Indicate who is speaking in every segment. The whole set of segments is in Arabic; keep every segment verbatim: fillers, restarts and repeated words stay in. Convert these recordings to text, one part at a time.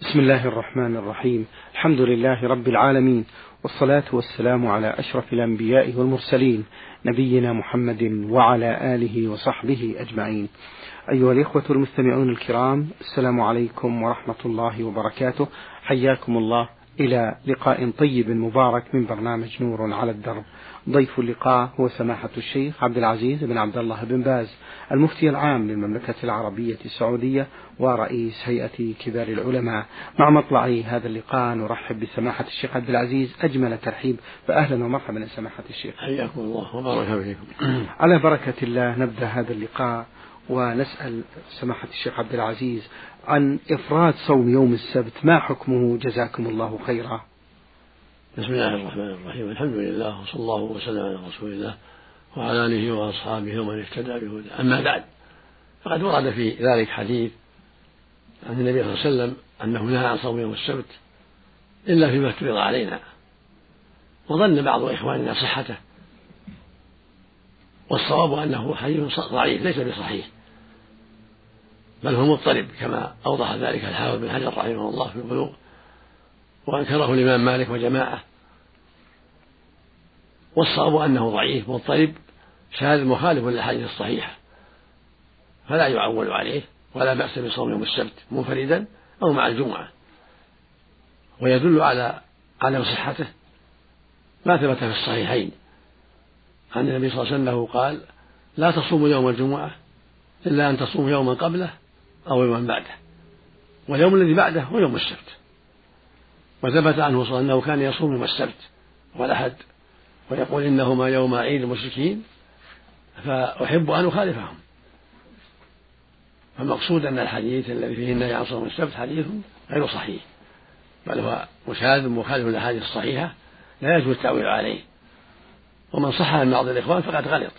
Speaker 1: بسم الله الرحمن الرحيم. الحمد لله رب العالمين، والصلاة والسلام على أشرف الأنبياء والمرسلين، نبينا محمد وعلى آله وصحبه أجمعين. أيها الإخوة المستمعون الكرام، السلام عليكم ورحمة الله وبركاته. حياكم الله إلى لقاء طيب مبارك من برنامج نور على الدرب. ضيف اللقاء هو سماحة الشيخ عبد العزيز بن عبد الله بن باز، المفتي العام للمملكة العربية السعودية ورئيس هيئة كبار العلماء. مع مطلع هذا اللقاء نرحب بسماحة الشيخ عبد العزيز أجمل ترحيب، فأهلا ومرحبا يا سماحة الشيخ.
Speaker 2: حياكم الله وبارك فيكم.
Speaker 1: على بركة الله نبدأ هذا اللقاء ونسأل سماحة الشيخ عبد العزيز عن إفراد صوم يوم السبت، ما حكمه جزاكم الله خيرا؟
Speaker 2: بسم الله الرحمن الرحيم، الحمد لله وصلى الله وسلم على رسول الله وعلى آله وأصحابه ومن اهتدى بهداه. أما بعد، فقد ورد في ذلك حديث عن النبي صلى الله عليه وسلم أنه نهى عن صوم يوم السبت إلا فيما افترض علينا، وظن بعض إخواننا صحته، والصواب أنه حديث ضعيف ليس بصحيح، بل هو مضطرب كما أوضح ذلك الحافظ بن حجر رحمه الله في البلوغ، وأنكره الإمام مالك وجماعة. والصواب أنه ضعيف مضطرب شاذ مخالف للأحاديث الصحيحة، فلا يعول عليه ولا بأس بصوم يوم السبت منفردا أو مع الجمعة. ويدل على عدم صحته ما ثبت في الصحيحين عن النبي صلى الله عليه وسلم أنه قال: لا تصوموا يوم الجمعة إلا أن تصوموا يوما قبله أو يوما بعده، واليوم الذي بعده هو يوم السبت. وثبت عنه صلى الله عليه وسلم أنه كان يصوم يوم السبت والأحد ويقول: إنهما يوم عيد المشركين فأحب أن أخالفهم. فالمقصود أن الحديث الذي فيه النهي عن صوم السبت حديث غير صحيح، بل هو مشاذ مخالف للأحاديث الصحيحة لا يجوز التأويل عليه، ومن صح عن بعض الإخوان فقد غلط.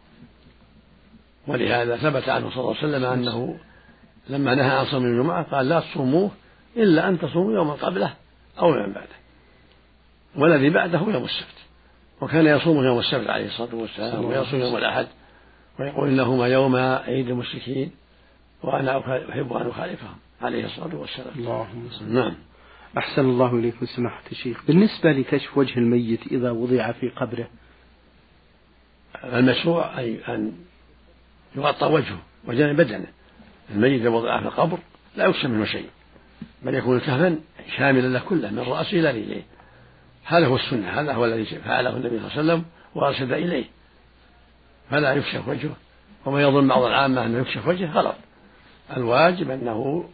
Speaker 2: ولهذا ثبت عنه صلى الله عليه وسلم أنه لما نهى عن صوم الجمعة قال: لا تصوموه إلا أن تصوموا يوما قبله أو يوما بعده، والذي بعده يوم السبت. وكان يصوم يوم السبت عليه الصلاة والسلام ويصوم يوم الأحد ويقول: إنهما يوم عيد المشركين وأنا أحب أن أخالفهم عليه الصلاة والسلام.
Speaker 1: اللهم
Speaker 2: نعم.
Speaker 1: أحسن الله إليكم سماحة الشيخ. بالنسبة لكشف وجه الميت إذا وضع في قبره،
Speaker 2: المشروع أي أن يغطى وجهه وجانب بدنه. الميت إذا وضع في القبر لا يكشف منه شيء، بل يكون كفنا شاملا له كله من رأسه إلى رجليه. هذا هو السنة، هذا هو الذي فعله النبي صلى الله عليه وسلم وأرشد إليه، فلا يكشف وجهه. وما يظن بعض العامة أنه يكشف وجهه غلط. الواجب أنه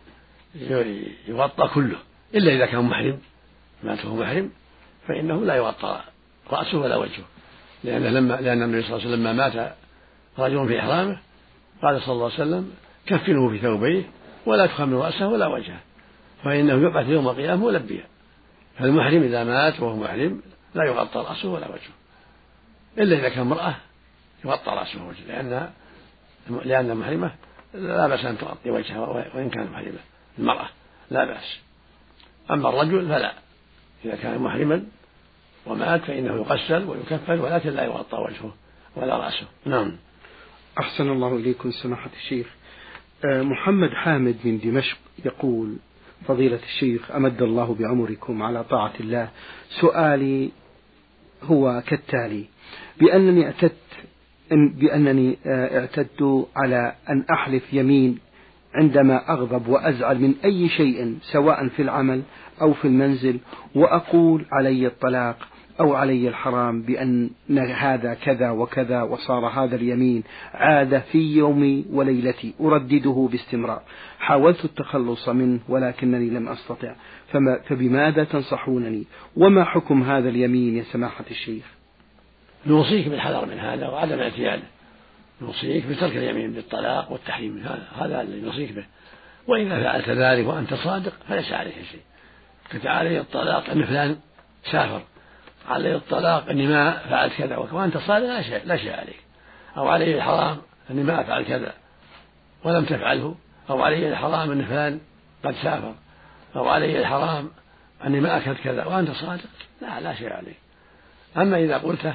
Speaker 2: يغطى كله، إلا إذا كان محرم ماته محرم فإنه لا يغطى رأسه ولا وجهه، لأن لما لأن النبي صلى الله عليه وسلم لما مات رجل في إحرامه قال صلى الله عليه وسلم: كفنه في ثوبيه ولا تخمر رأسه ولا وجهه، فإنه يبعث يوم القيامة ملبيا. فالمحرم إذا مات وهو محرم لا يغطى رأسه ولا وجهه، إلا إذا كان امرأة يغطى رأسه ووجهه، لأن لأن المحرمة لا بأس أن تغطي وجهها وإن كانت محرمة. المرأة لا بأس، أما الرجل فلا، إذا كان محرما ومات فإنه يغسل ويكفن، ولكن لا يغطى وجهه ولا رأسه. نعم.
Speaker 1: أحسن الله إليكم سماحة الشيخ. محمد حامد من دمشق يقول: فضيلة الشيخ أمد الله بعمركم على طاعة الله، سؤالي هو كالتالي: بأنني اعتدت بأنني اعتدت على أن أحلف يمين عندما أغضب وأزعل من أي شيء سواء في العمل أو في المنزل، وأقول علي الطلاق أو علي الحرام بأن هذا كذا وكذا، وصار هذا اليمين عادة في يومي وليلتي أردده باستمرار. حاولت التخلص منه ولكنني لم أستطع، فما فبماذا تنصحونني؟ وما حكم هذا اليمين يا سماحة الشيخ؟
Speaker 2: نوصيك بالحذر من هذا وعدم اعتياده، نوصيك بترك اليمين بالطلاق والتحريم من هذا، هذا اللي نوصيك به. وإذا فعلت ذلك وأنت صادق فليس عليك شيء. قلت علي الطلاق أن فلان سافر، علي الطلاق أني ما فعلت كذا وأنت صادق لا شيء, لا شيء عليك. أو علي الحرام أني ما أفعل كذا ولم تفعله، أو علي الحرام أن فلان قد سافر، أو علي الحرام أني ما أكلت كذا وأنت صادق، لا لا شيء عليك. أما إذا قلته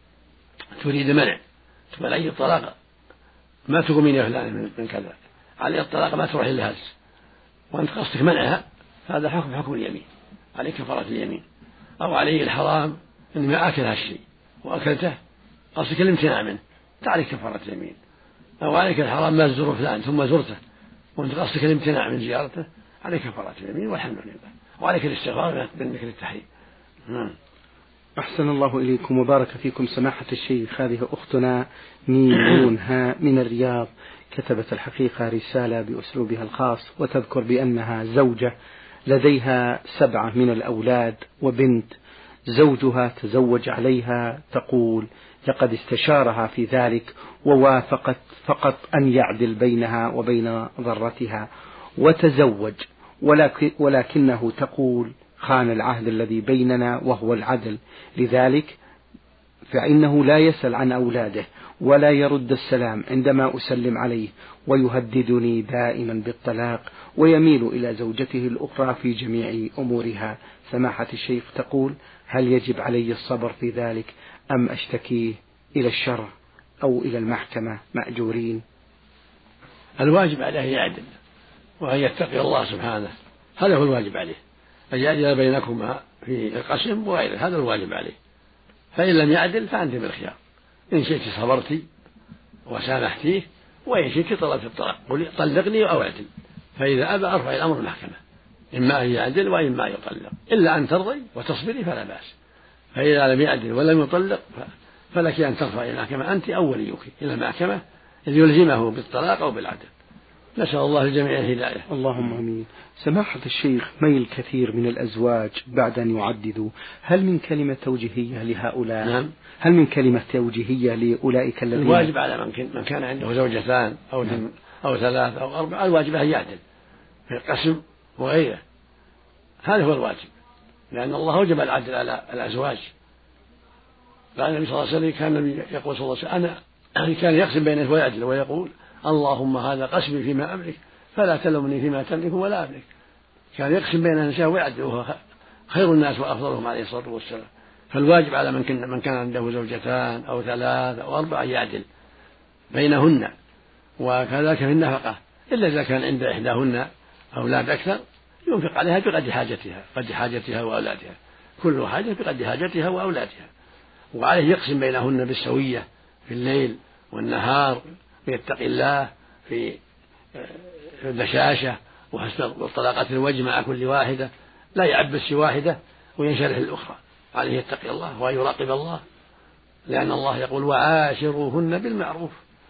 Speaker 2: تريد منع، تقول علي الطلاق ما تقومين يا فلان من كذا، علي الطلاق ما تروح إلا هز، وأنت قصدك منعها، هذا حكم حكم اليمين، عليه كفارة اليمين. أو عليه الحرام إن ما أكل هالشيء وأكلته قصدك الامتناع منه، تعليك كفارة اليمين. أو عليك الحرام ما تزور فلان ثم زرته وأنت قصدك الامتناع من زيارته، عليك كفارة اليمين والحمد لله. وعليك الاستغفار بالذكر التحريم.
Speaker 1: أحسن الله إليكم وبارك فيكم سماحة الشيخ. هذه أختنا ميمون ها من الرياض كتبت الحقيقة رسالة بأسلوبها الخاص، وتذكر بأنها زوجة لديها سبعة من الأولاد وبنت، زوجها تزوج عليها، تقول لقد استشارها في ذلك ووافقت فقط أن يعدل بينها وبين ضرتها وتزوج، ولكن ولكنه تقول خان العهد الذي بيننا وهو العدل، لذلك فإنه لا يسأل عن أولاده ولا يرد السلام عندما أسلم عليه، ويهددني دائما بالطلاق ويميل إلى زوجته الأخرى في جميع أمورها. سماحة الشيخ تقول هل يجب علي الصبر في ذلك أم أشتكيه إلى الشرع أو إلى المحكمة مأجورين؟
Speaker 2: الواجب عليه يعدل وأن يتقي الله سبحانه، هذا هو الواجب عليه، أن يعدل بينكما في القسم وغيره، هذا الواجب عليه. فإن لم يعدل فأنت بالخيار، إن شئت صبرت وسامحتيه، وإن شئت طلبت الطلاق قل طلقني أو اعدل. فإذا أبى أرفع الأمر المحكمة، إما أن يعدل وإما أن يطلق، إلا أن ترضي وتصبري فلا بأس. فإذا لم يعدل ولم يطلق فلك أن ترفع إلى المحكمة أنت أو وليك إلى المحكمة ليلزمه بالطلاق أو بالعدل. نسأل الله الجميع الهداية.
Speaker 1: اللهم آمين. سماحة الشيخ، ميل كثير من الأزواج بعد أن يعددوا، هل من كلمة توجيهية لهؤلاء؟
Speaker 2: نعم.
Speaker 1: هل من كلمة توجيهية لأولئك الذين
Speaker 2: الواجب على من كان عنده زوجتان أو نعم. أو ثلاث أو أربع، الواجب أن يعدل في القسم وغيره، هذا هو الواجب، لأن الله أوجب العدل على الأزواج. قال النبي صلى الله عليه وسلم كان النبي يقول صلى الله عليه وسلم أنا كان يقسم بينه ويعدل ويقول اللهم هذا قسمي فيما أملك فلا تلومني فيما تملك ولا أملك. كان يقسم بين النساء ويعدل وهو خير الناس وأفضلهم عليه الصلاة والسلام. فالواجب على من كان, من كان عنده زوجتان أو ثلاث أو أربع يعدل بينهن، وكذلك في النفقة، إلا إذا كان عند إحداهن أولاد أكثر ينفق عليها بقدر حاجتها قدر حاجتها وأولادها، كل حاجة بقدر حاجتها وأولادها. وعليه يقسم بينهن بالسوية في الليل والنهار، ويتقي الله في البشاشة وحسن طلاقة الوجه مع كل واحدة، لا يعبس واحدة وينشرح الأخرى، عليه يتقي الله ويراقب الله، لأن الله يقول وعاشروهن بالمعروف،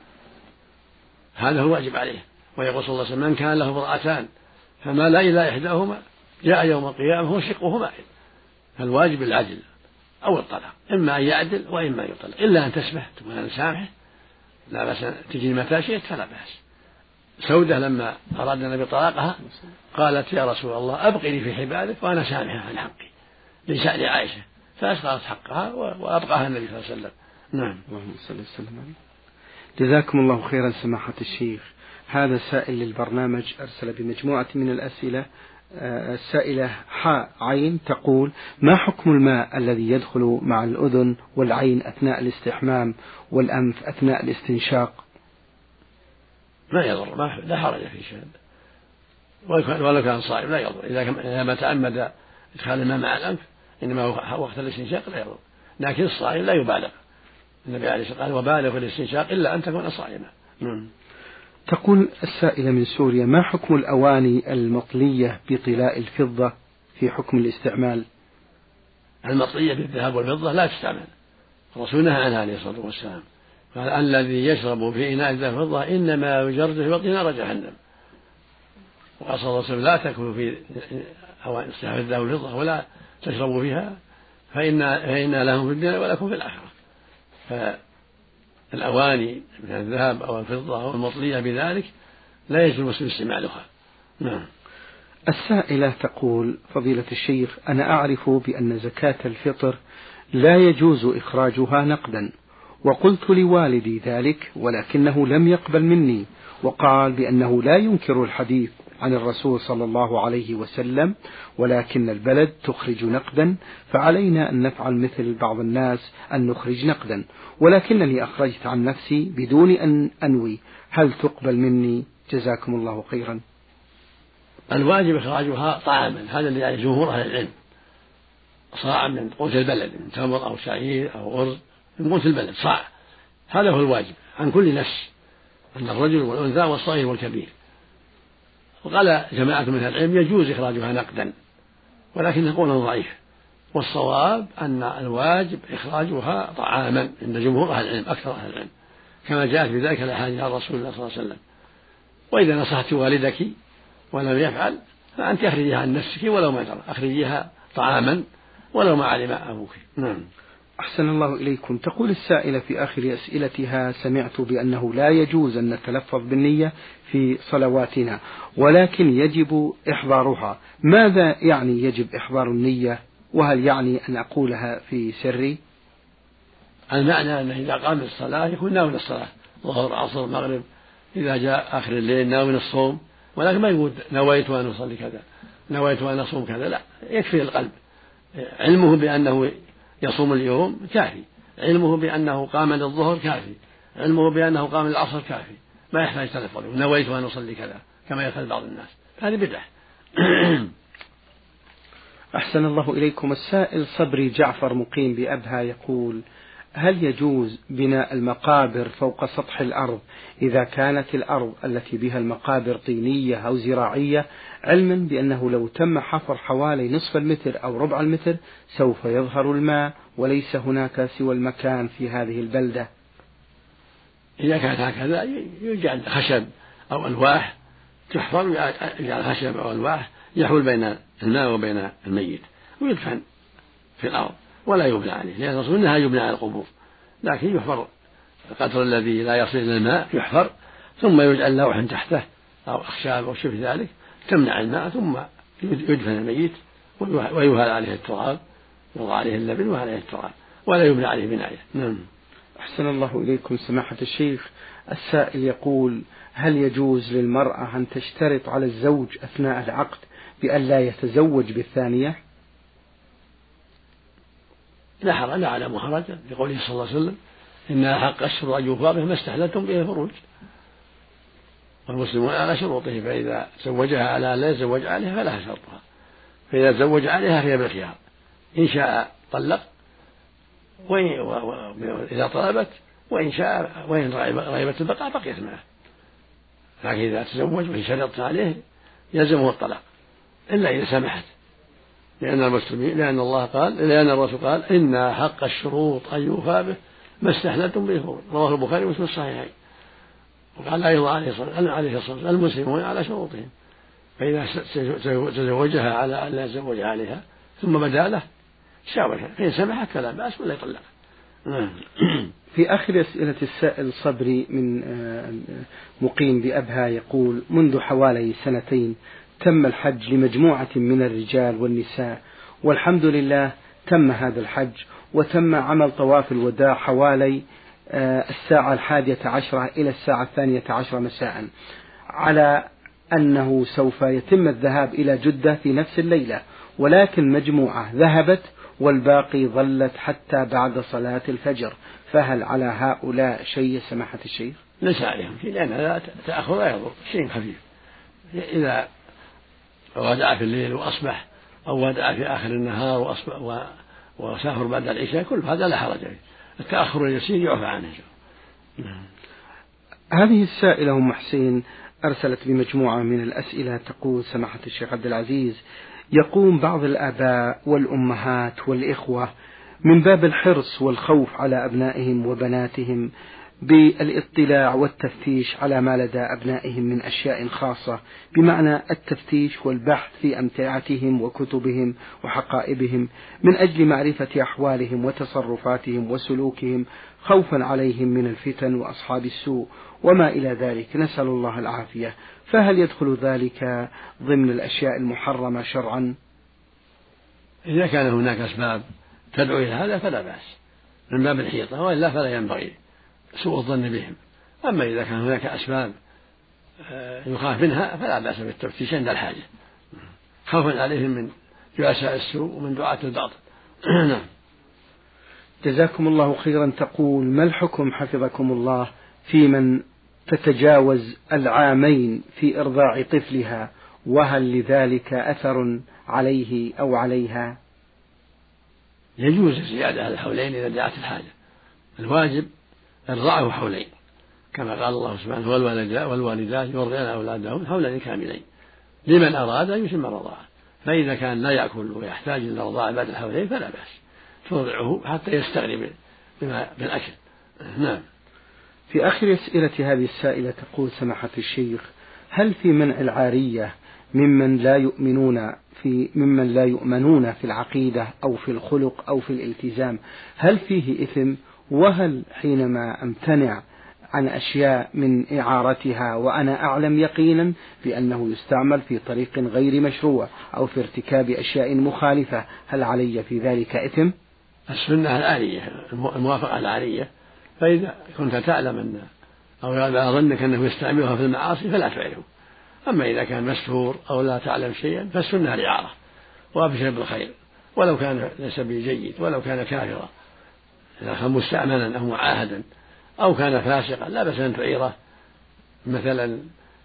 Speaker 2: هذا هو الواجب عليه. ويقول صلى الله عليه وسلم من كان له امرأتان فمال إلى إحداهما جاء يوم القيامة هو شقه مائل. فالواجب العدل أو الطلاق، إما أن يعدل وإما أن يطلق، إلا أن تسمح تقول أنا سامحه لا بس تجي متى شئت فلا بأس. سودة لما أراد النبي طلاقها قالت يا رسول الله أبقني في حبالك وأنا سامحة عن حقي لسأل عائشة، فأسقطت حقها وأبقاها النبي صلى الله عليه وسلم. نعم.
Speaker 1: اللهم صل وسلم. جزاكم الله خيرا سماحة الشيخ. هذا سائل للبرنامج أرسل بمجموعة من الأسئلة. السائلة حاء عين تقول ما حكم الماء الذي يدخل مع الأذن والعين أثناء الاستحمام والأنف أثناء الاستنشاق؟
Speaker 2: ما يضر، ما لا حرج في شيء، ولو كان صائم لا يضر، إذا ما تعمد إدخال الماء مع الأنف إنما هو وقت الاستنشاق لا يضر، لكن الصائم لا يبالغ. النبي عليه الصلاة والسلام وبالغ في الاستنشاق إلا أن تكون صائما.
Speaker 1: تقول السائلة من سوريا ما حكم الأواني المطلية بطلاء الفضة في حكم الاستعمال؟
Speaker 2: المطلية بالذهب والفضة لا تستعمل، الرسول نهى عنها عليه الصلاة والسلام، قال الذي يشرب في إناء الذهب والفضة إنما يجرد في بطن نار جهنم. وقال صلى الله عليه وسلم لا تأكلوا في أواني الذهب والفضة ولا تشربوا فيها فإن فإن لهم في الدنيا ولكم في الآخرة. فالأواني من الذهب أو الفضة أو المطلية بذلك لا يجوز المسلم استعمالها. نعم.
Speaker 1: السائلة تقول فضيلة الشيخ أنا أعرف بأن زكاة الفطر لا يجوز إخراجها نقدا، وقلت لوالدي ذلك ولكنه لم يقبل مني، وقال بأنه لا ينكر الحديث عن الرسول صلى الله عليه وسلم ولكن البلد تخرج نقدا، فعلينا أن نفعل مثل بعض الناس أن نخرج نقدا، ولكنني أخرجت عن نفسي بدون أن أنوي، هل تقبل مني؟ جزاكم الله خيرا.
Speaker 2: الواجب إخراجها طعاما، هذا اللي يعني جمهور أهل العلم، صاع من قوت البلد من تمر أو شعير أو أرز من قوت البلد صاع، هذا هو الواجب عن كل نفس، أن الرجل والأنثى والصغير والكبير. وقال جماعة من أهل العلم يجوز إخراجها نقدا، ولكن قوله ضعيف، والصواب أن الواجب إخراجها طعاما عند جمهور أهل العلم أكثر أهل العلم، كما جاءت بذلك الأحاديث عن رسول الله صلى الله عليه وسلم. وإذا نصحت والدك ولم يفعل فأنت أخرجيها عن نفسك ولو ما ترى، أخرجيها طعاما ولو ما علم أبوك. نعم.
Speaker 1: أحسن الله إليكم. تقول السائلة في آخر أسئلتها: سمعت بأنه لا يجوز أن نتلفظ بالنية في صلواتنا، ولكن يجب إحضارها، ماذا يعني يجب إحضار النية؟ وهل يعني أن أقولها في سري؟
Speaker 2: المعنى أنه إذا قام الصلاة يكون ناوي الصلاة، ظهر عصر مغرب، إذا جاء آخر الليل ناوي الصوم، ولكن ما يقول نويت أن أصلي كذا، نويت أن أصوم كذا، لا، يكفي القلب. علمه بأنه يصوم اليوم كافي، علمه بأنه قام للظهر كافي، علمه بأنه قام للعصر كافي، ما يحتاج تلفظ نويت أن أصلي كذا كما يفعل بعض الناس، هذه بدعة.
Speaker 1: أحسن الله إليكم. السائل صبري جعفر مقيم بأبها يقول: هل يجوز بناء المقابر فوق سطح الأرض إذا كانت الأرض التي بها المقابر طينية أو زراعية، علما بأنه لو تم حفر حوالي نصف المتر أو ربع المتر سوف يظهر الماء وليس هناك سوى المكان في هذه البلدة؟
Speaker 2: إذا كانت هكذا يجعل خشب أو ألواح تحفر، يجعل خشب أو ألواح يحول بين الماء وبين الميت ويدفن في الأرض ولا يبنى عليه، لأن الرسول إنها يبنى على القبور، لكن يحفر القدر الذي لا يصل إلى الماء يحفر، ثم يجعل لوح تحته أو أخشاب أو شبه ذلك تمنع الماء، ثم يدفن الميت ويهال عليه التراب، يوضع عليه اللبن وعليه التراب ولا يبنى عليه بناية. نعم.
Speaker 1: أحسن الله إليكم سماحة الشيخ. السائل يقول: هل يجوز للمرأة أن تشترط على الزوج أثناء العقد بأن لا يتزوج بالثانية؟
Speaker 2: لا حرج، لا على محرجا، لقوله صلى الله عليه وسلم: إن حق الشروط أن يوفى به ما استحللتم به الفروج، والمسلمون على شروطه، فإذا زوجها على لا يتزوج عليها فلها شرطها، فإذا تزوج عليها فهي بالخيار، إن شاء طلق وإذا طلبت، وإن شاء وإن رغبت البقاء بقيت معه، لكن إذا تزوج وهي شرطت عليه يلزمه الطلاق إلا إذا سمحت، لأن المسلمين لأن الله قال لأن الرسول قال: إن حق الشروط أن يوفى به ما استحللتم به الفروج، رواه البخاري ومسلم الصحيحين. وقال أيضا عليه الصلاة والسلام: المسلمون على شروطهم، فإذا تزوجها على أن لا يتزوج عليها ثم بدا له شاورها، فإن سمحت فلا بأس ولا يطلق.
Speaker 1: في آخر أسئلة السائل صبري من مقيم بأبها يقول: منذ حوالي سنتين تم الحج لمجموعة من الرجال والنساء، والحمد لله تم هذا الحج، وتم عمل طواف الوداع حوالي الساعة الحادية عشرة إلى الساعة الثانية عشرة مساء، على أنه سوف يتم الذهاب إلى جدة في نفس الليلة، ولكن مجموعة ذهبت والباقي ظلت حتى بعد صلاة الفجر، فهل على هؤلاء شيء سماحة الشيخ؟
Speaker 2: ليس عليهم شيء، لأن هذا تأخر لا يضر، شيء خفيف. إذا ودع في الليل وأصبح، أو ودع في آخر النهار وأصبح وسافر بعد العشاء، كل هذا لا حرج فيه، التأخر اليسير يعفى عنه.
Speaker 1: هذه السائلة أم حسين أرسلت بمجموعة من الأسئلة، تقول: سماحة الشيخ عبد العزيز، يقوم بعض الآباء والأمهات والإخوة من باب الحرص والخوف على أبنائهم وبناتهم بالاطلاع والتفتيش على ما لدى أبنائهم من أشياء خاصة، بمعنى التفتيش والبحث في أمتعتهم وكتبهم وحقائبهم من أجل معرفة أحوالهم وتصرفاتهم وسلوكهم، خوفا عليهم من الفتن وأصحاب السوء وما إلى ذلك، نسأل الله العافية، فهل يدخل ذلك ضمن الأشياء المحرمة شرعا؟
Speaker 2: إذا كان هناك أسباب تدعو إلى هذا فلا بأس من باب الحيطة، وإلا فلا ينبغي سوء الظن بهم. أما إذا كان هناك أسباب يخاف منها فلا بأس بالتفتيش عند الحاجة، خوفا عليهم من جلساء السوء ومن دعاة الباطل. نعم.
Speaker 1: جزاكم الله خيرا. تقول: ما الحكم حفظكم الله في من تتجاوز العامين في إرضاع طفلها وهل لذلك أثر عليه أو عليها؟
Speaker 2: يجوز الزيادة على الحولين إذا دعت الحاجة. الواجب إرضاعه حولين كما قال الله سبحانه والوالدات يرضعن أولادهن حولين كاملين لمن أراد أن يتم الرضاعة. فإذا كان لا يأكل ويحتاج إلى الرضاعة بعد الحولين فلا بأس، ترضعه حتى يستغني بالأكل. نعم.
Speaker 1: في آخر أسئلة هذه السائلة تقول سماحة الشيخ: هل في منع العارية ممن لا يؤمنون في ممن لا يؤمنون في العقيدة أو في الخلق أو في الالتزام هل فيه إثم؟ وهل حينما أمتنع عن أشياء من إعارتها وأنا أعلم يقينا بأنه يستعمل في طريق غير مشروع أو في ارتكاب أشياء مخالفة هل علي في ذلك إثم؟
Speaker 2: السنة العارية، الموافقة العارية، فإذا كنت تعلم أن أو أظنك أنه يستعملها في المعاصي فلا تفعله. أما إذا كان مستور أو لا تعلم شيئا فالسنة الإعارة، وأبشر بالخير ولو كان ليس بجيد ولو كان كافرا، إذا كان مستأمنا أو معاهدا أو كان فاسقا لا بأس أن تعيره، مثلا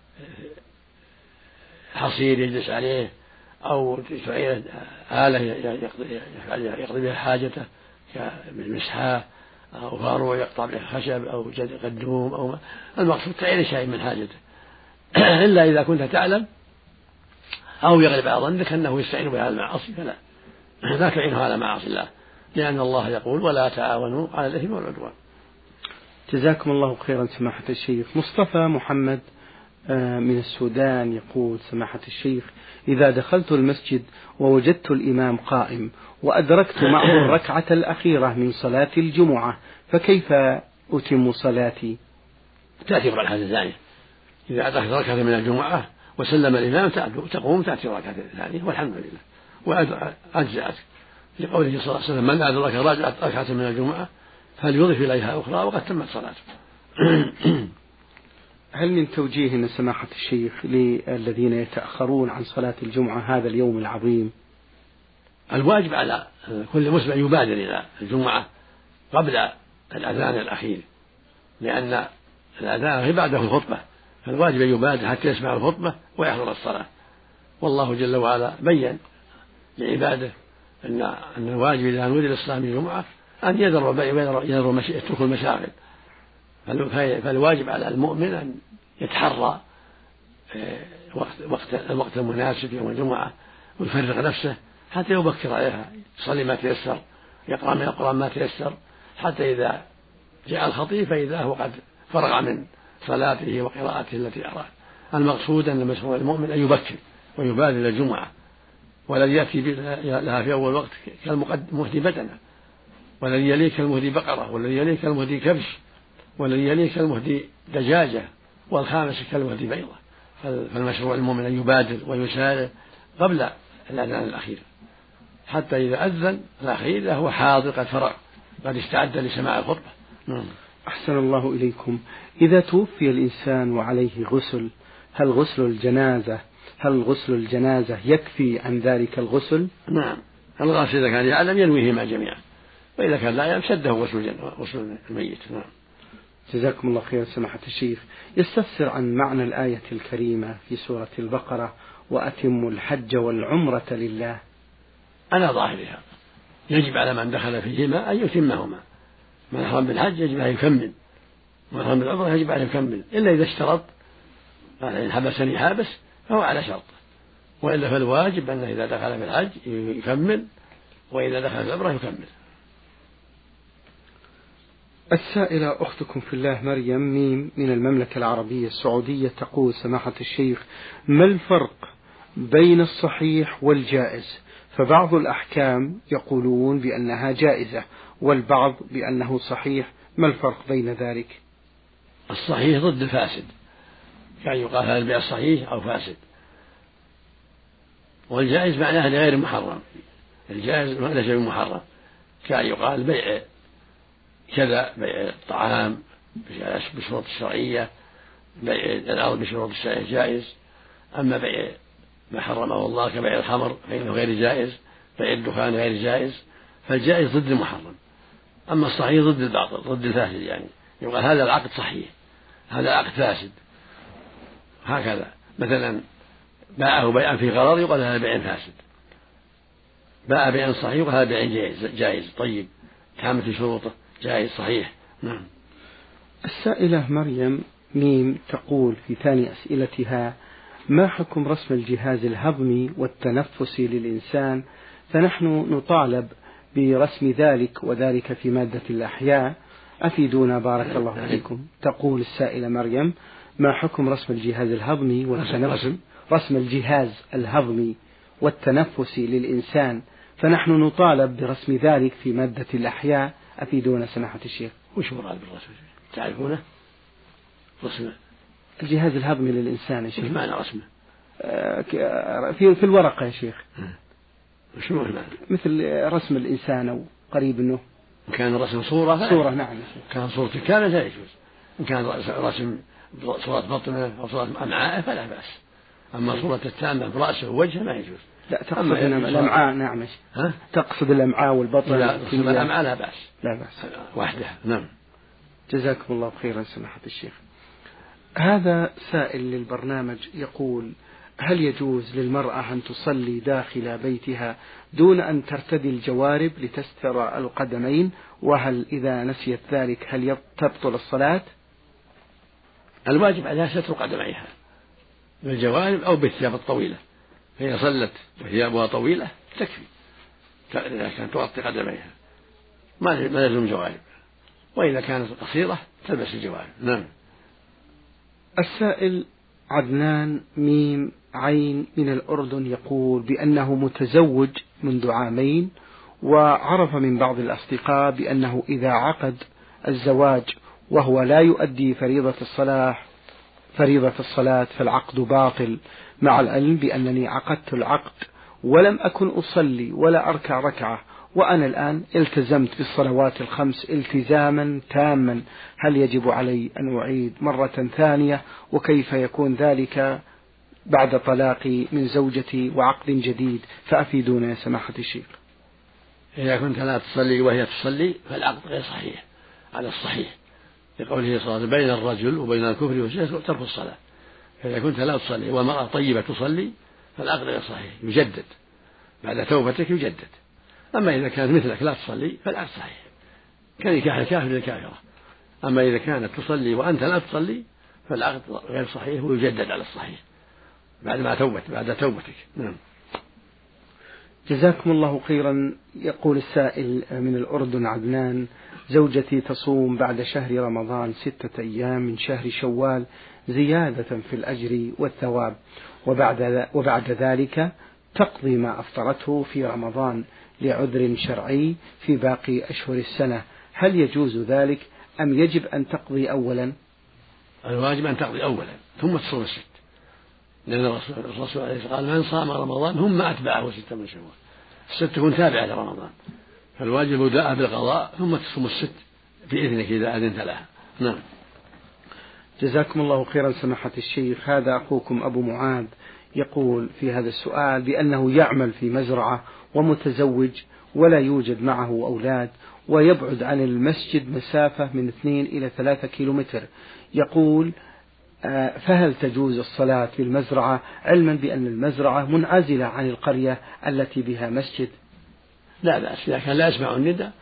Speaker 2: حصير يجلس عليه أو تعيره آلة يقضي بها حاجته كمسحاه أو فاروع يقطع به خشب أو قدوم أو المقصود تعير شيء من حاجته إلا إذا كنت تعلم أو يغلب على ظنك أنه يستعين بها على المعاصي فلا لا تعينه على معاصي الله، لأن الله يقول: ولا تعاونوا على الإثم والعدوان.
Speaker 1: جزاكم الله خيرا سماحة الشيخ. مصطفى محمد من السودان يقول: سماحة الشيخ، إذا دخلت المسجد ووجدت الإمام قائم وأدركت معه الركعة الأخيرة من صلاة الجمعة فكيف أتم صلاتي؟
Speaker 2: تأتي الركعة الثانية. إذا أدركت ركعة من الجمعة وسلم الإمام تقوم تأتي الركعة الثانية والحمد لله وأجزأت، لقوله صلى الله عليه وسلم: من أدرك ركعة من الجمعة فليضف إليها أخرى وقد تمت صلاته.
Speaker 1: هل من توجيه من سماحة الشيخ للذين يتأخرون عن صلاة الجمعة هذا اليوم العظيم؟
Speaker 2: الواجب على كل مسلم يبادر إلى الجمعة قبل الأذان الأخير، لأن الأذان بعده الخطبة، فالواجب يبادر حتى يسمع الخطبة ويحضر الصلاة. والله جل وعلا بين لعباده أن أن الواجب إذا نودي للصلاة من الجمعة أن يذر يذر يترك المشاغل، فالواجب على المؤمن أن يتحرى وقت الوقت المناسب يوم الجمعة ويفرغ نفسه حتى يبكر عليها، يصلي ما تيسر، يقرأ من القرآن ما تيسر، حتى إذا جاء الخطيب فإذا هو قد فرغ من صلاته وقراءته التي أراد. المقصود أن المسؤول المؤمن أن يبكر ويبادر إلى الجمعة، والذي يأتي لها في أول وقت كالمهدي بدنه، والذي يليه كالمهدي بقرة، والذي يليه كالمهدي كبش، والذي يليه كالمهدي دجاجة، والخامس كالمهدي بيضة. فالمشروع المؤمن أن يبادر ويسارع قبل الأذان الأخير حتى إذا أذن الأخير هو حاضر قد فرغ قد استعد لسماع الخطبة.
Speaker 1: أحسن الله إليكم. إذا توفي الإنسان وعليه غسل هل غسل الجنازة هل غسل الجنازة يكفي عن ذلك الغسل؟
Speaker 2: نعم، الغاسل إذا كان يعلم ينويهما جميعا، وإذا كان لا يعلم شده غسل الميت. نعم.
Speaker 1: جزاكم الله خير سماحة الشيخ. يستفسر عن معنى الآية الكريمة في سورة البقرة: وأتموا الحج والعمرة لله.
Speaker 2: على ظاهرها يجب على من دخل فيهما أن يتمهما، من أحرم بالحج يجب أن يكمل، ومن أحرم بالعمرة يجب أن يكمل، إلا إذا اشترط قال إن حبسني حابس فهو على شرط، وإلا فالواجب أنه إذا دخل في الحج يكمل، وإذا دخل في العمرة يكمل.
Speaker 1: السائلة أختكم في الله مريم ميم من المملكة العربية السعودية تقول: سماحة الشيخ، ما الفرق بين الصحيح والجائز؟ فبعض الأحكام يقولون بأنها جائزة والبعض بأنه صحيح، ما الفرق بين ذلك؟
Speaker 2: الصحيح ضد الفاسد، يعني يقال هذا البيع صحيح أو فاسد، والجائز معناه غير محرم. الجائز ليس بمحرم، كان يقال بيع كذا، بيع الطعام بشروط الشرعية، بيع الأرض بشروط الشرعية جائز. أما بيع ما حرمه الله كبيع الخمر فإنه غير جائز، بيع الدخان غير جائز، فالجائز ضد المحرم. أما الصحيح ضد الباطل ضد الفاسد، يعني يقال هذا العقد صحيح هذا العقد فاسد. هكذا مثلا باعه بيعا في غرض يقال هذا بيع فاسد، باع بيعا صحيح يقال هذا بيع جائز جائز طيب تامة شروطه جائز صحيح. نعم.
Speaker 1: السائلة مريم ميم تقول في ثاني أسئلتها: ما حكم رسم الجهاز الهضمي والتنفسي للإنسان؟ فنحن نطالب برسم ذلك وذلك في مادة الأحياء، أفيدونا بارك الله فيكم. تقول السائلة مريم: ما حكم رسم الجهاز الهضمي والتنفسي رسم الجهاز الهضمي والتنفسي للإنسان، فنحن نطالب برسم ذلك في مادة الأحياء، أفيدونا سماحة الشيخ.
Speaker 2: وش مراد بالرسم؟ تعرفونه؟ رسم
Speaker 1: الجهاز الهضمي للإنسان يا شيخ.
Speaker 2: وش معنى رسمه؟
Speaker 1: في في الورقة يا شيخ.
Speaker 2: وش معنى؟
Speaker 1: مثل رسم الإنسان أو قريب منه.
Speaker 2: إن كان رسم صورة
Speaker 1: صورة نعم.
Speaker 2: كان صورة كاملة لا يجوز. إن كان رسم صورة بطنه أو صورة أمعاء فلا بأس. أما صورة التامة برأسه ووجهه ما يجوز.
Speaker 1: لا تقصد الأمعاء. نعم. ها؟ تقصد الأمعاء والبطن.
Speaker 2: لا الأمعاء لا بأس.
Speaker 1: لا بأس
Speaker 2: وحدها. نعم.
Speaker 1: جزاكم الله خيرا سماحة الشيخ. هذا سائل للبرنامج يقول: هل يجوز للمرأة أن تصلي داخل بيتها دون أن ترتدي الجوارب لتستر القدمين؟ وهل إذا نسيت ذلك هل تبطل الصلاة؟
Speaker 2: الواجب عليها ستر قدميها بالجوارب أو بالثياب الطويلة، فهي صلت وثيابها طويلة تكفي إذا كانت تغطي قدميها ما لازم جوارب، وإذا كانت قصيرة تلبس الجوارب. نعم.
Speaker 1: السائل عدنان ميم عين من الأردن يقول بأنه متزوج منذ عامين، وعرف من بعض الأصدقاء بأنه إذا عقد الزواج وهو لا يؤدي فريضة الصلاة فريضة الصلاة فالعقد باطل، مع العلم بأنني عقدت العقد ولم أكن أصلي ولا أركع ركعة، وأنا الآن التزمت بالصلوات الخمس التزاما تاما، هل يجب علي أن أعيد مرة ثانية؟ وكيف يكون ذلك بعد طلاقي من زوجتي وعقد جديد؟ فأفيدونا يا سماحة الشيخ.
Speaker 2: إذا كنت لا تصلي وهي تصلي فالعقد غير صحيح على الصحيح، لقوله صلى الله عليه وسلم: بين الرجل وبين الكفر والشرك ترك الصلاة. فإذا كنت لا تصلي والمرأة طيبة تصلي فالعقد غير صحيح، يجدد بعد توبتك يجدد. أما إذا كانت مثلك لا تصلي فالعقد صحيح كنكاح الكافر للكافرة. أما إذا كانت تصلي وأنت لا تصلي فالعقد غير صحيح ويجدد على الصحيح بعد ما توبت بعد توبتك. نعم.
Speaker 1: جزاكم الله خيرا. يقول السائل من الأردن عدنان: زوجتي تصوم بعد شهر رمضان ستة أيام من شهر شوال زيادة في الأجر والثواب، وبعد, وبعد ذلك تقضي ما أفطرته في رمضان لعذر شرعي في باقي أشهر السنة، هل يجوز ذلك أم يجب أن تقضي أولا؟
Speaker 2: الواجب أن تقضي أولا ثم تصوم الست، لأن الرسول عليه الصلاة والسلام قال: من صام رمضان ثم أتبعه ستة من شوال. الست تكون تابعة لرمضان، فالواجب بداء بالقضاء ثم تصوم الست بإذنك إذا أذنت لها. نعم.
Speaker 1: جزاكم الله خيرا سماحة الشيخ. هذا أخوكم أبو معاذ يقول في هذا السؤال بأنه يعمل في مزرعة ومتزوج ولا يوجد معه أولاد، ويبعد عن المسجد مسافة من اثنين إلى ثلاثة كيلومتر. يقول: فهل تجوز الصلاة في المزرعة علما بأن المزرعة منعزلة عن القرية التي بها مسجد؟
Speaker 2: لا بأس، إذا كان لا يسمع النداء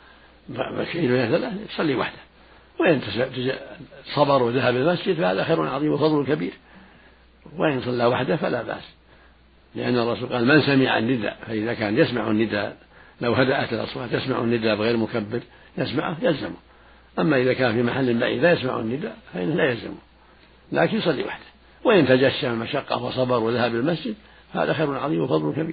Speaker 2: يصلي وحده، وإن صبر وذهب إلى المسجد فهذا خير عظيم وفضل كبير، وإن صلى وحده فلا بأس، لأن الرسول قال: من سمع النداء، فإذا كان يسمع النداء لو هدأت الأصوات يسمع النداء بغير مكبر يسمعه يلزمه. أما إذا كان في محل بعيد لا يسمع النداء فإنه لا يلزمه، لكن يصلي وحده، وإن تجشم المشقة وصبر وذهب المسجد هذا خير عظيم وفضل كبير.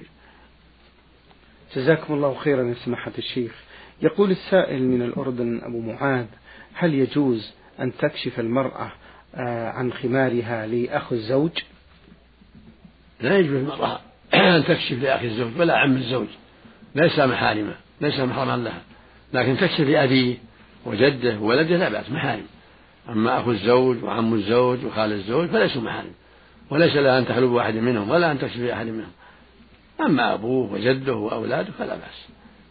Speaker 1: جزاكم الله خيرا يا سماحة الشيخ. يقول السائل من الأردن أبو معاذ: هل يجوز أن تكشف المرأة عن خمارها لأخ الزوج؟
Speaker 2: لا يجوز المرأة أن تكشف لأخي الزوج ولا عم الزوج، ليس محارمة ليس محرما لها، لكن تكشف لأبيه وجده وولده لا بأس، محارم. أما أخو الزوج وعم الزوج وخال الزوج فليسوا محارم، وليس لها أن تخلو بواحد منهم ولا أن تكشف لأحد منهم. أما أبوه وجده وأولاده فلا بأس.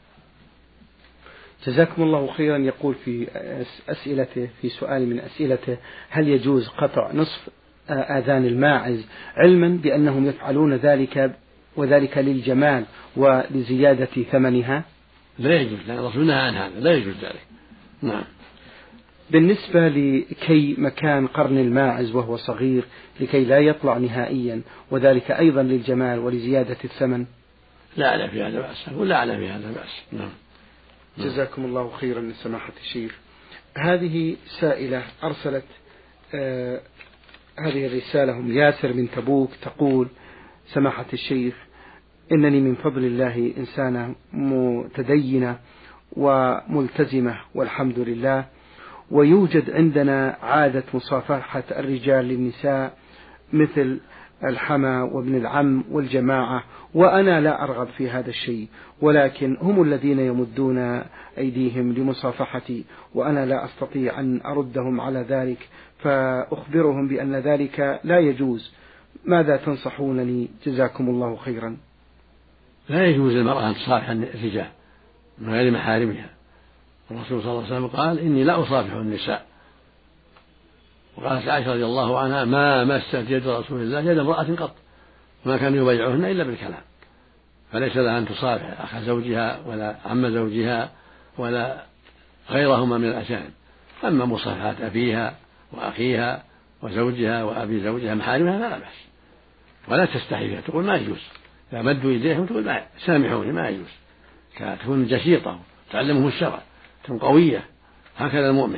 Speaker 1: جزاكم الله خيرا. يقول في أسئلته في سؤال من أسئلته: هل يجوز قطع نصف آذان الماعز، علما بأنهم يفعلون ذلك وذلك للجمال ولزيادة ثمنها؟
Speaker 2: لا يجوز، لأن الرسول نهى عن هذا، لا يجوز ذلك. نعم.
Speaker 1: بالنسبة لكي مكان قرن الماعز وهو صغير لكي لا يطلع نهائيا، وذلك أيضا للجمال ولزيادة الثمن؟
Speaker 2: لا أعلم في هذا بأس، ولا أعلم في هذا بأس. نعم.
Speaker 1: جزاكم الله خيرا من سماحة الشيخ. هذه سائلة أرسلت آه هذه الرسالة هم ياسر من تبوك، تقول: سماحة الشيخ، إنني من فضل الله إنسانة متدينة وملتزمة والحمد لله، ويوجد عندنا عادة مصافحة الرجال للنساء مثل الحمى وابن العم والجماعة، وأنا لا أرغب في هذا الشيء، ولكن هم الذين يمدون أيديهم لمصافحتي وأنا لا أستطيع أن أردهم على ذلك، فأخبرهم بأن ذلك لا يجوز. ماذا تنصحونني؟ جزاكم الله خيرا.
Speaker 2: لا يجوز للمرأة أن تصافح الرجال من غير محارمها. الرسول صلى الله عليه وسلم قال: إني لا أصافح النساء. وقالت عائشة رضي الله عنها: ما مست يد رسول الله يد امرأة قط، ما كان يبايعهن إلا بالكلام. فليس لها أن تصافح أخ زوجها ولا عم زوجها ولا غيرهما من الأجانب. أما مصافحة أبيها وأخيها وزوجها وأبي زوجها محارمها فلا بأس، ولا تستحي فيها، تقول ما يجوز. إذا مدوا إليهم تقول ما سامحوني ما يجوز، تكون جسيطة تعلمه الشرع، تكون قوية، هكذا المؤمن.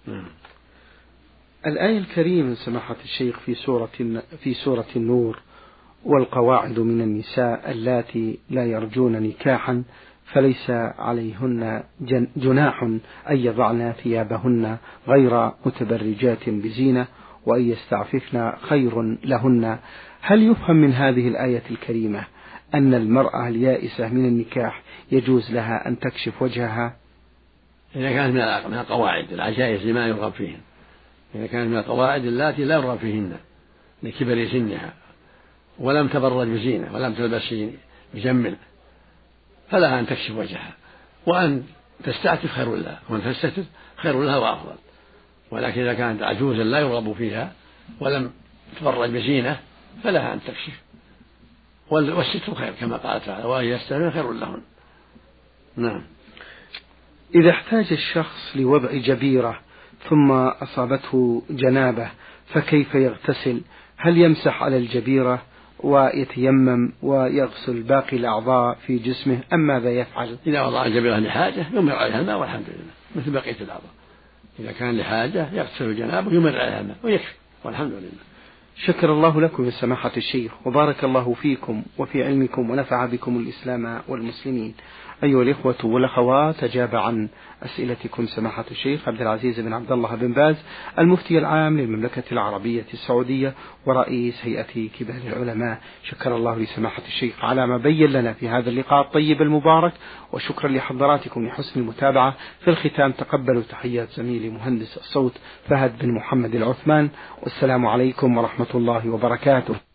Speaker 1: الآية الكريمة سماحة الشيخ في سورة في سورة النور: والقواعد من النساء اللاتي لا يرجون نكاحا فليس عليهن جناح أن يضعن ثيابهن غير متبرجات بزينة وأن يستعففن خير لهن. هل يفهم من هذه الآية الكريمة أن المرأة اليائسة من النكاح يجوز لها أن تكشف وجهها؟
Speaker 2: إذا كانت من القواعد العجائز لما يرغب فيهن، إذا كانت من القواعد اللاتي لا يرغب فيهن لكبر سنها ولم تبرج بزينة ولم تلبس بجمل، فلها أن تكشف وجهها، وأن تستعتف خير لها، وأن تستتر خير لها وأفضل. ولكن إذا كانت عجوزا لا يرغب فيها ولم تبرج بزينة فلها أن تكشف، والستر خير كما قال تعالى: وأن يستتر خير لهن. نعم.
Speaker 1: إذا احتاج الشخص لوضع جبيرة ثم أصابته جنابة فكيف يغتسل؟ هل يمسح على الجبيرة ويتيمم ويغسل باقي الأعضاء في جسمه أم ماذا يفعل؟
Speaker 2: إذا وضع الجبيرة لحاجة يمر عليها الماء والحمد لله، مثل بقية الأعضاء. إذا كان لحاجة يغسل الجنابة ويمر عليها الماء ويكفي والحمد لله.
Speaker 1: شكر الله لكم يا سماحة الشيخ، وبارك الله فيكم وفي علمكم ونفع بكم الإسلام والمسلمين. أيها الإخوة والأخوات، أجاب عن أسئلتكم سماحة الشيخ عبد العزيز بن عبد الله بن باز، المفتي العام للمملكة العربية السعودية ورئيس هيئة كبار العلماء. شكر الله لسماحة الشيخ على ما بين لنا في هذا اللقاء الطيب المبارك، وشكرا لحضراتكم لحسن المتابعة. في الختام تقبلوا تحيات زميلي مهندس الصوت فهد بن محمد العثمان، والسلام عليكم ورحمة الله وبركاته.